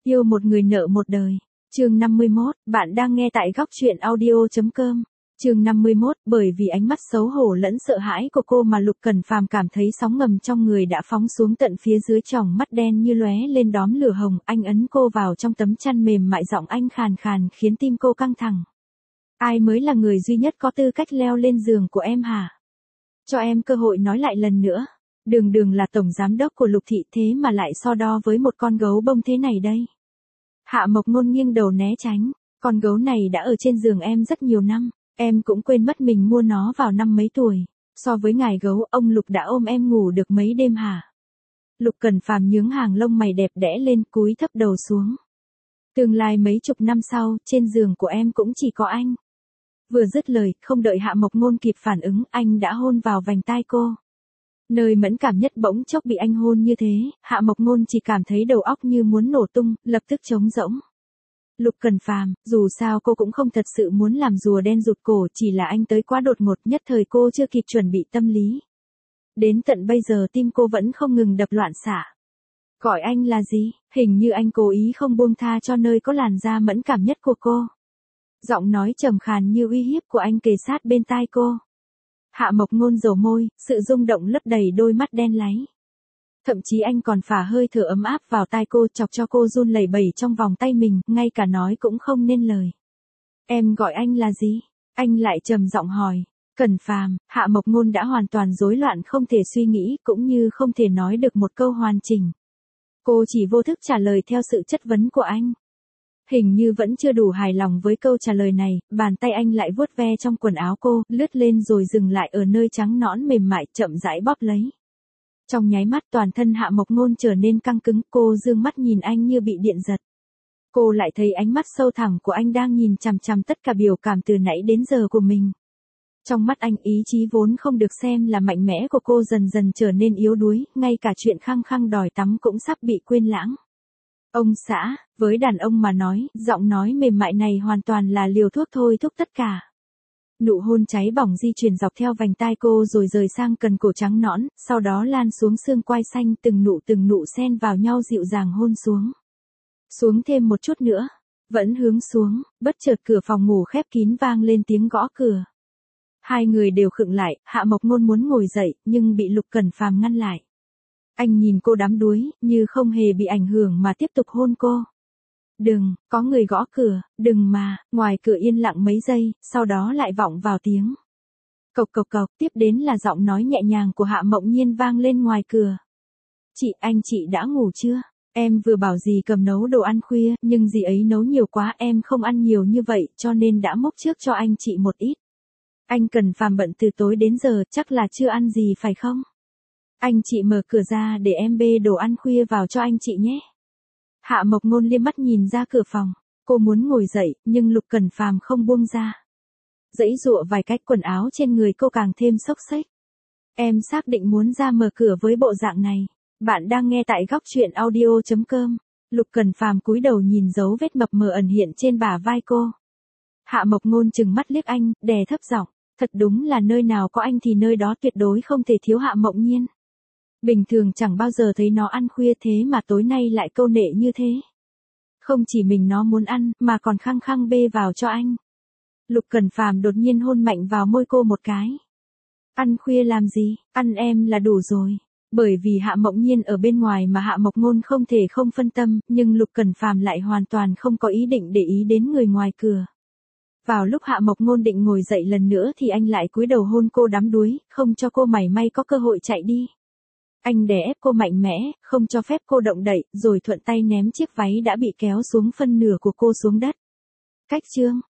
Yêu một người nợ một đời. Chương 51, bạn đang nghe tại góc truyện audio.com. Chương 51, bởi vì ánh mắt xấu hổ lẫn sợ hãi của cô mà Lục Cẩn Phàm cảm thấy sóng ngầm trong người đã phóng xuống tận phía dưới tròng mắt đen như lóe lên đóm lửa hồng, anh ấn cô vào trong tấm chăn mềm mại, giọng anh khàn khàn khiến tim cô căng thẳng. Ai mới là người duy nhất có tư cách leo lên giường của em hả? Cho em cơ hội nói lại lần nữa. Đường Đường là tổng giám đốc của Lục thị, thế mà lại so đo với một con gấu bông thế này đây. Hạ Mộc Ngôn nghiêng đầu né tránh, con gấu này đã ở trên giường em rất nhiều năm, em cũng quên mất mình mua nó vào năm mấy tuổi. So với ngài gấu, ông Lục đã ôm em ngủ được mấy đêm hả? Lục Cẩn Phàm nhướng hàng lông mày đẹp đẽ lên, cúi thấp đầu xuống. Tương lai mấy chục năm sau, trên giường của em cũng chỉ có anh. Vừa dứt lời, không đợi Hạ Mộc Ngôn kịp phản ứng, anh đã hôn vào vành tai cô. Nơi mẫn cảm nhất bỗng chốc bị anh hôn như thế, Hạ Mộc Ngôn chỉ cảm thấy đầu óc như muốn nổ tung, lập tức trống rỗng. Lục Cẩn Phàm, dù sao cô cũng không thật sự muốn làm rùa đen rụt cổ, chỉ là anh tới quá đột ngột, nhất thời cô chưa kịp chuẩn bị tâm lý. Đến tận bây giờ tim cô vẫn không ngừng đập loạn xạ. Gọi anh là gì? Hình như anh cố ý không buông tha cho nơi có làn da mẫn cảm nhất của cô. Giọng nói trầm khàn như uy hiếp của anh kề sát bên tai cô. Hạ Mộc Ngôn dầu môi, sự rung động lấp đầy đôi mắt đen láy. Thậm chí anh còn phả hơi thở ấm áp vào tai cô, chọc cho cô run lẩy bẩy trong vòng tay mình, ngay cả nói cũng không nên lời. Em gọi anh là gì? Anh lại trầm giọng hỏi. Cẩn Phàm. Hạ Mộc Ngôn đã hoàn toàn rối loạn, không thể suy nghĩ, cũng như không thể nói được một câu hoàn chỉnh. Cô chỉ vô thức trả lời theo sự chất vấn của anh. Hình như vẫn chưa đủ hài lòng với câu trả lời này, bàn tay anh lại vuốt ve trong quần áo cô, lướt lên rồi dừng lại ở nơi trắng nõn mềm mại, chậm rãi bóp lấy. Trong nháy mắt toàn thân Hạ Mộc Ngôn trở nên căng cứng, cô dương mắt nhìn anh như bị điện giật. Cô lại thấy ánh mắt sâu thẳm của anh đang nhìn chằm chằm tất cả biểu cảm từ nãy đến giờ của mình. Trong mắt anh, ý chí vốn không được xem là mạnh mẽ của cô dần dần trở nên yếu đuối, ngay cả chuyện khăng khăng đòi tắm cũng sắp bị quên lãng. Ông xã, với đàn ông mà nói, giọng nói mềm mại này hoàn toàn là liều thuốc thôi thúc tất cả. Nụ hôn cháy bỏng di chuyển dọc theo vành tai cô rồi rời sang cần cổ trắng nõn, sau đó lan xuống xương quai xanh, từng nụ xen vào nhau dịu dàng hôn xuống. Xuống thêm một chút nữa, vẫn hướng xuống, bất chợt cửa phòng ngủ khép kín vang lên tiếng gõ cửa. Hai người đều khựng lại, Hạ Mộc Ngôn muốn ngồi dậy, nhưng bị Lục Cẩn Phàm ngăn lại. Anh nhìn cô đắm đuối, như không hề bị ảnh hưởng mà tiếp tục hôn cô. Đừng, có người gõ cửa, đừng mà, ngoài cửa yên lặng mấy giây, sau đó lại vọng vào tiếng. Cộc cộc cộc, tiếp đến là giọng nói nhẹ nhàng của Hạ Mộng Nhiên vang lên ngoài cửa. Chị đã ngủ chưa? Em vừa bảo dì cầm nấu đồ ăn khuya, nhưng dì ấy nấu nhiều quá, em không ăn nhiều như vậy, cho nên đã múc trước cho anh chị một ít. Anh Cẩn Phàm bận từ tối đến giờ, chắc là chưa ăn gì phải không? Anh chị mở cửa ra để em bê đồ ăn khuya vào cho anh chị nhé. Hạ Mộc Ngôn liếc mắt nhìn ra cửa phòng, cô muốn ngồi dậy, nhưng Lục Cẩn Phàm không buông ra. Giãy giụa vài cách, quần áo trên người cô càng thêm xốc xếch. Em xác định muốn ra mở cửa với bộ dạng này. Bạn đang nghe tại góc truyện audio.com. Lục Cẩn Phàm cúi đầu nhìn dấu vết mập mờ ẩn hiện trên bả vai cô. Hạ Mộc Ngôn trừng mắt liếc anh, đè thấp giọng, thật đúng là nơi nào có anh thì nơi đó tuyệt đối không thể thiếu Hạ Mộng Nhiên. Bình thường chẳng bao giờ thấy nó ăn khuya thế mà tối nay lại câu nệ như thế. Không chỉ mình nó muốn ăn, mà còn khăng khăng bê vào cho anh. Lục Cẩn Phàm đột nhiên hôn mạnh vào môi cô một cái. Ăn khuya làm gì, ăn em là đủ rồi. Bởi vì Hạ Mộng Nhiên ở bên ngoài mà Hạ Mộc Ngôn không thể không phân tâm, nhưng Lục Cẩn Phàm lại hoàn toàn không có ý định để ý đến người ngoài cửa. Vào lúc Hạ Mộc Ngôn định ngồi dậy lần nữa thì anh lại cúi đầu hôn cô đắm đuối, không cho cô mảy may có cơ hội chạy đi. Anh đè ép cô mạnh mẽ, không cho phép cô động đậy, rồi thuận tay ném chiếc váy đã bị kéo xuống phân nửa của cô xuống đất. Cách chương,